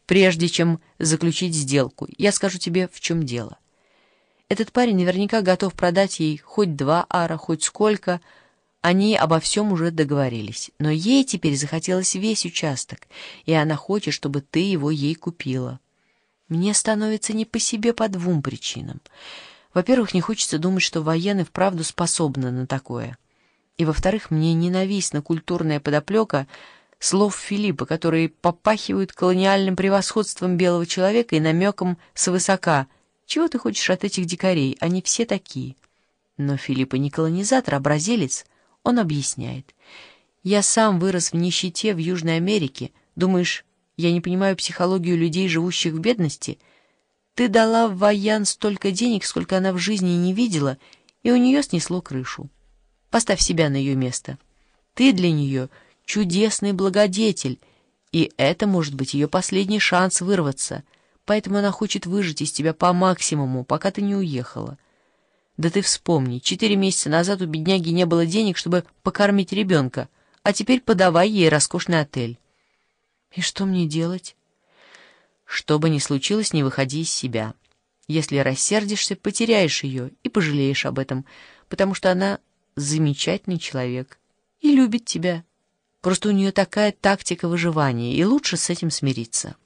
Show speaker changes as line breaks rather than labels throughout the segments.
прежде чем заключить сделку. Я скажу тебе, в чем дело. Этот парень наверняка готов продать ей хоть 2 ара, хоть сколько. Они обо всем уже договорились. Но ей теперь захотелось весь участок, и она хочет, чтобы ты его ей купила. Мне становится не по себе по 2 причинам. Во-первых, не хочется думать, что военные вправду способны на такое. И во-вторых, мне ненавистна культурная подоплека слов Филиппа, которые попахивают колониальным превосходством белого человека и намеком свысока: «Чего ты хочешь от этих дикарей? Они все такие». Но Филиппа не колонизатор, а бразилец. Он объясняет: «Я сам вырос в нищете в Южной Америке. Думаешь, я не понимаю психологию людей, живущих в бедности? Ты дала в Ваян столько денег, сколько она в жизни не видела, и у нее снесло крышу. Поставь себя на ее место. Ты для нее чудесный благодетель, и это может быть ее последний шанс вырваться, поэтому она хочет выжать из тебя по максимуму, пока ты не уехала. Да ты вспомни, 4 месяца назад у бедняги не было денег, чтобы покормить ребенка, а теперь подавай ей роскошный отель». «И что мне делать?» «Что бы ни случилось, не выходи из себя. Если рассердишься, потеряешь ее и пожалеешь об этом, потому что она замечательный человек и любит тебя. Просто у нее такая тактика выживания, и лучше с этим смириться.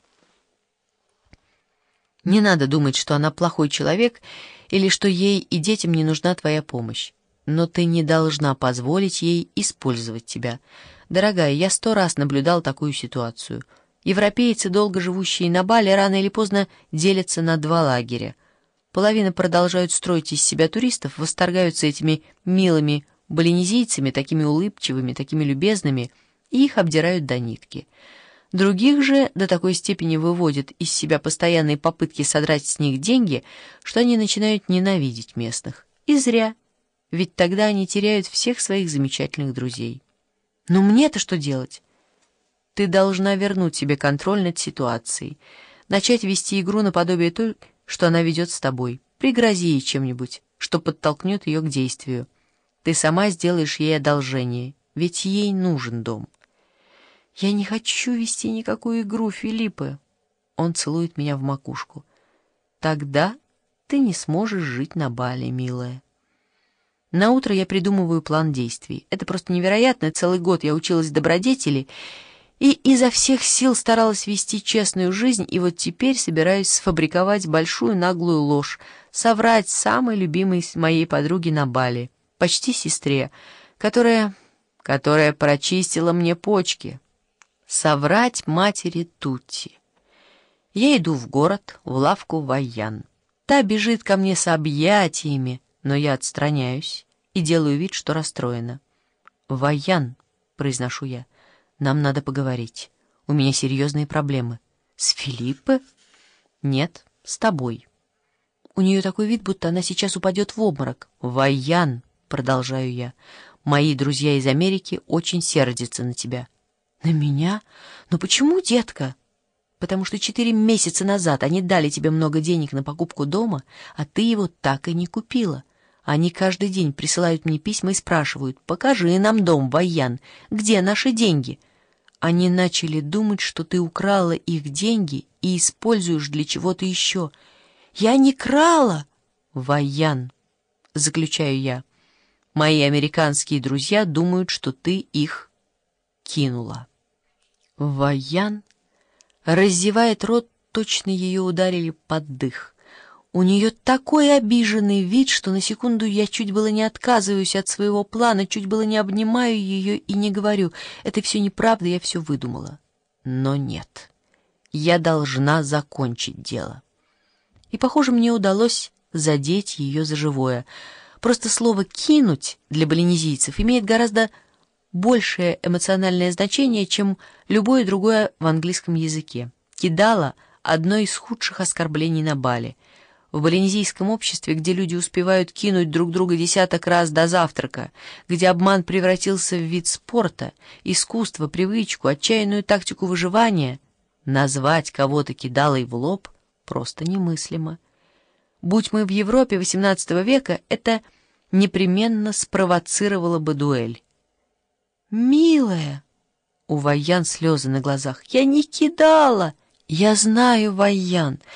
Не надо думать, что она плохой человек или что ей и детям не нужна твоя помощь. Но ты не должна позволить ей использовать тебя. Дорогая, я 100 раз наблюдал такую ситуацию. Европейцы, долго живущие на Бали, рано или поздно делятся на 2 лагеря. Половина продолжают строить из себя туристов, восторгаются этими милыми балинезийцами, такими улыбчивыми, такими любезными, и их обдирают до нитки. Других же до такой степени выводят из себя постоянные попытки содрать с них деньги, что они начинают ненавидеть местных. И зря, ведь тогда они теряют всех своих замечательных друзей. Но мне-то что делать? Ты должна вернуть себе контроль над ситуацией, начать вести игру наподобие той, что она ведет с тобой. Пригрози ей чем-нибудь, что подтолкнет ее к действию. Ты сама сделаешь ей одолжение, ведь ей нужен дом. Я не хочу вести никакую игру, Филиппе. Он целует меня в макушку. Тогда ты не сможешь жить на Бали, милая. Наутро я придумываю план действий. Это просто невероятно. Целый год я училась добродетели и изо всех сил старалась вести честную жизнь, и вот теперь собираюсь сфабриковать большую наглую ложь, соврать самой любимой моей подруге на Бали, почти сестре, которая прочистила мне почки. Соврать матери Тутти. Я иду в город, в лавку Ваян. Та бежит ко мне с объятиями, но я отстраняюсь и делаю вид, что расстроена. «Ваян», — произношу я, — «нам надо поговорить. У меня серьезные проблемы». «С Филиппе?» «Нет, с тобой». У нее такой вид, будто она сейчас упадет в обморок. «Ваян», — продолжаю я, — «мои друзья из Америки очень сердятся на тебя». «На меня? Но почему, детка?» «Потому что 4 месяца назад они дали тебе много денег на покупку дома, а ты его так и не купила. Они каждый день присылают мне письма и спрашивают: покажи нам дом, Ваян, где наши деньги?» Они начали думать, что ты украла их деньги и используешь для чего-то еще. «Я не крала!» «Ваян», — заключаю я, — «мои американские друзья думают, что ты их кинула». Ваян раззевает рот, точно ее ударили под дых. У нее такой обиженный вид, что на секунду я чуть было не отказываюсь от своего плана, чуть было не обнимаю ее и не говорю: «Это все неправда, я все выдумала». Но нет, я должна закончить дело. И, похоже, мне удалось задеть ее за живое. Просто слово «кинуть» для балинезийцев имеет гораздо большее эмоциональное значение, чем любое другое в английском языке. «Кидала» — одно из худших оскорблений на Бали. В балинезийском обществе, где люди успевают кинуть друг друга десяток раз до завтрака, где обман превратился в вид спорта, искусство, привычку, отчаянную тактику выживания, назвать кого-то кидалой в лоб просто немыслимо. Будь мы в Европе XVIII века, это непременно спровоцировало бы дуэль. «Милая!» — у Ваян слезы на глазах. «Я не кидала!» «Я знаю, Вайян,